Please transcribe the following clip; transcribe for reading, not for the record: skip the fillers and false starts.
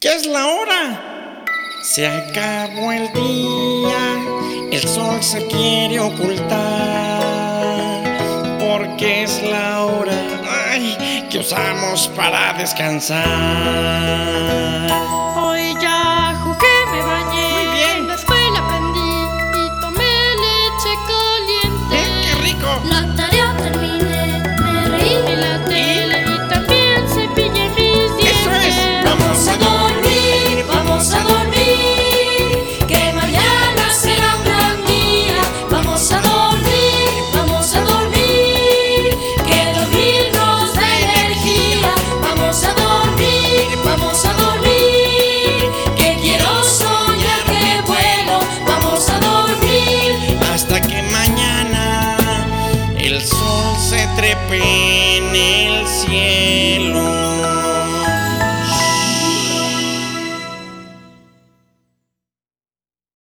¿Qué es la hora? Se acabó el día, el sol se quiere ocultar, porque es la hora, ay, que usamos para descansar.